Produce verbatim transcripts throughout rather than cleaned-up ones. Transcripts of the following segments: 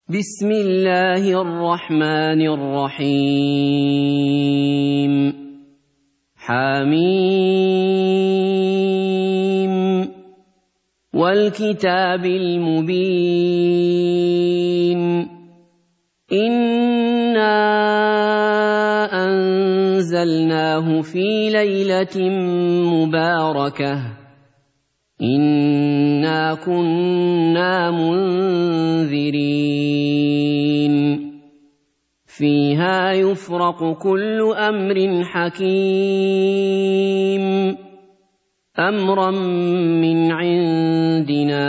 بسم الله الرحمن الرحيم حميم والكتاب المبين إنا أنزلناه في ليلة مباركة إنا كنا منذرين فيها يفرق كل أمر حكيم أمرا من عندنا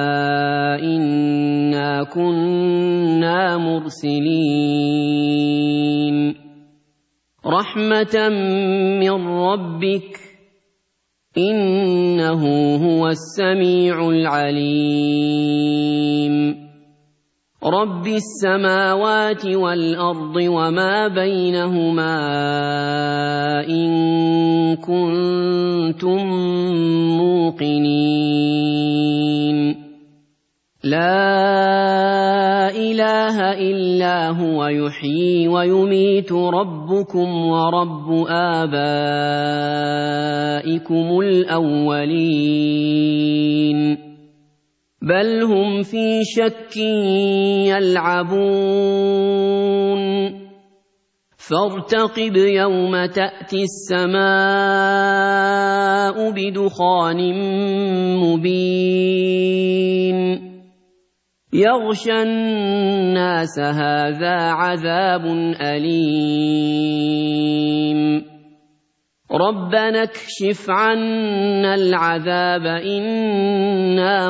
إنا كنا مرسلين رحمة من ربك إنه هو السميع العليم رب السماوات والأرض وما بينهما إن كنتم موقنين لا إله إلا هو يحيي ويميت ربكم ورب آبائكم الأولين بل هم في شك يلعبون فارتقب يوم تأتي السماء بدخان مبين يغشى الناس هذا عذاب أليم ربنا اكشف عنا العذاب إنا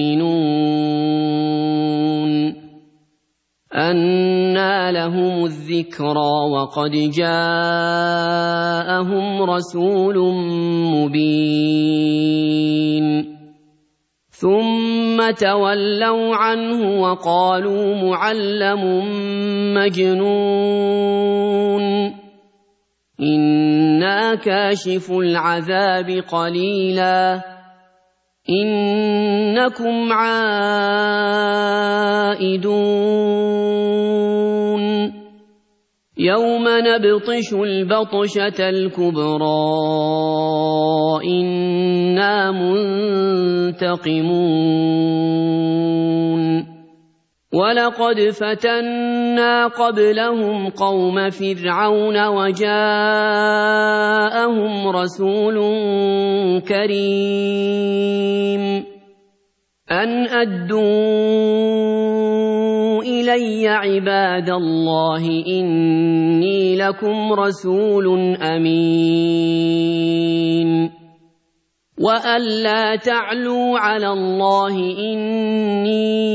مؤمنون أنى لهم الذكرى وقد جاءهم رسول مبين ثم تولوا عنه وقالوا معلم مجنون إنا كاشف العذاب قليلا إنكم عائدون يوم نبطش البطشة الكبرى إنا منتقمون ولقد فتنا قبلهم قوم فرعون وجاءهم رسول كريم أن أدوا إلي عباد الله إني لكم رسول أمين وألا تعلوا على الله إني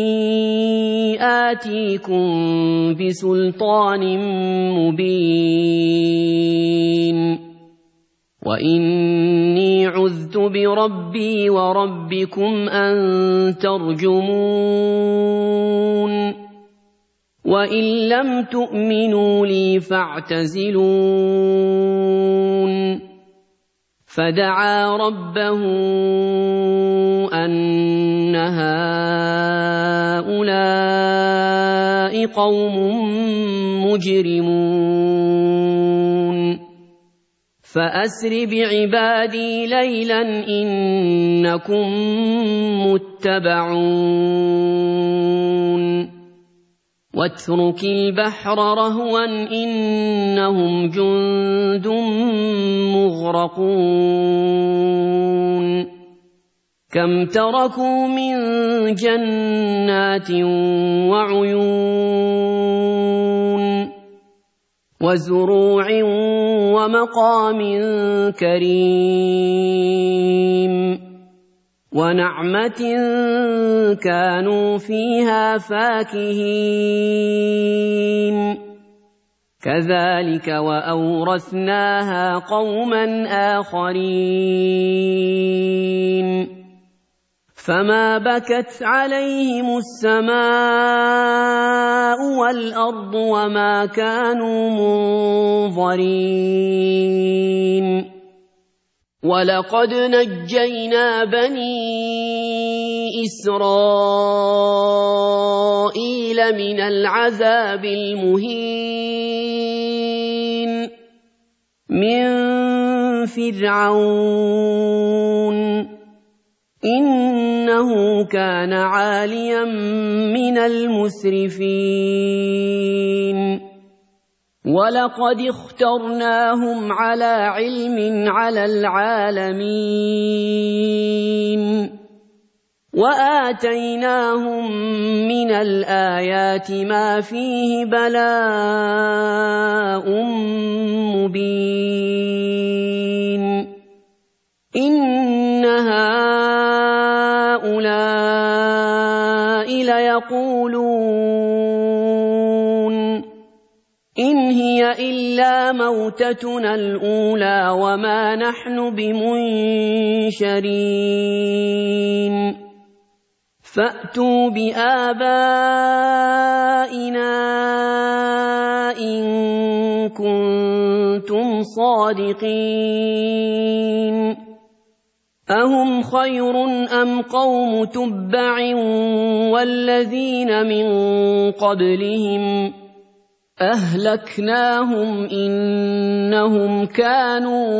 آتيكم بسلطان مبين وإني عذت بربي وربكم أن ترجمون وإن لم تؤمنوا لي فاعتزلون فدعا ربه أن هؤلاء قوم مجرمون فأسر بعبادي ليلا إنكم متبعون واترك البحر رهوا إنهم جند مغرقون كم تركوا من جنات وعيون وزروع ومقام كريم ونعمة كانوا فيها فاكهين كذلك وأورثناها قوما آخرين فما بكت عليهم السماء والأرض وما كانوا منظرين ولقد نجينا بني إسرائيل لمن العذاب المهين من فرعون إنه كان عاليا من المسرفين ولقد اخترناهم على علم على العالمين وآتيناهم من الآيات ما فيه بلاء مبين إن هؤلاء ليقولون إن هي إلا موتتنا الأولى وما نحن بمنشرين فأتوا بآبائنا إن كنتم صادقين أهم خير أم قوم تبع والذين من قبلهم أهلكناهم إنهم كانوا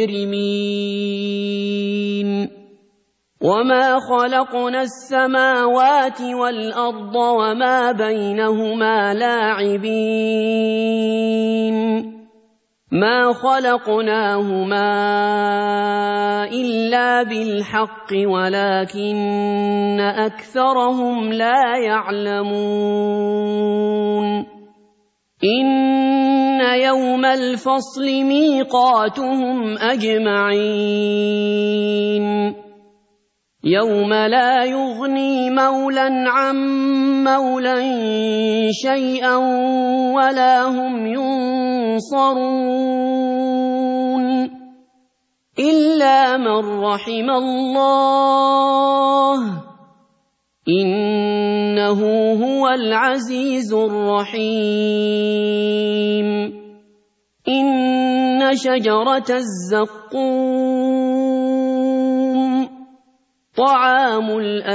مجرمين وما خلقنا السماوات والأرض وما بينهما لاعبين ما خلقناهما إلا بالحق ولكن أكثرهم لا يعلمون إن يوم الفصل ميقاتهم أجمعين يوم لا يغني مولا عن مولا شيئا ولا هم ينصرون إلا من رحم الله إنه هو العزيز الرحيم إن شجرة الزقوم طعام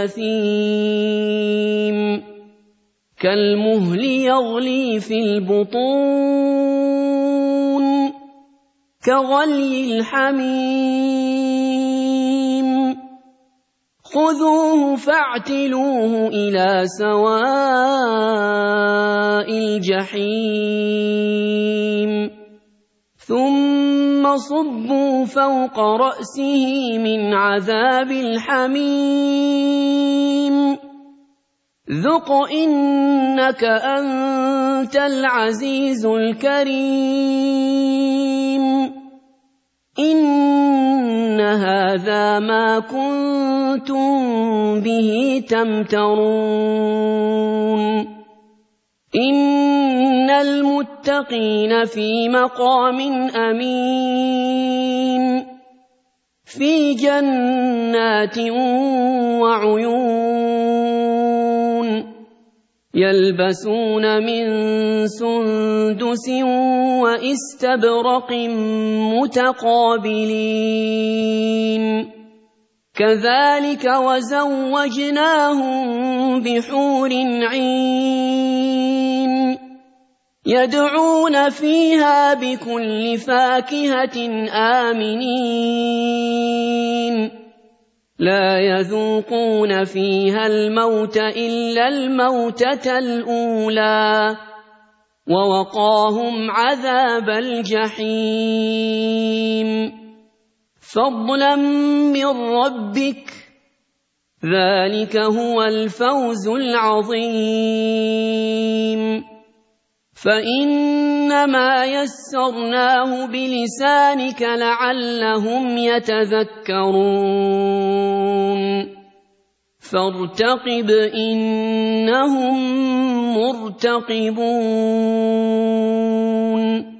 الأثيم كالمهل يغلي في البطون كغلي الحميم خذوه فاعتلوه إلى سواء الجحيم ثم صبوا فوق رأسه من عذاب الحميم ذق إنك أنت العزيز الكريم إن هذا ما كنتم به تمترون إن المتقين في مقام أمين في جنات وعيون يلبسون من سندس وإستبرق متقابلين كذلك وزوجناهم بحور عين يدعون فيها بكل فاكهة آمنين لا يذوقون فيها الموت إلا الموتة الأولى ووقاهم عذاب الجحيم فضلا من ربك ذلك هو الفوز العظيم فإنما يسرناه بلسانك لعلهم يتذكرون فارتقب إنهم مرتقبون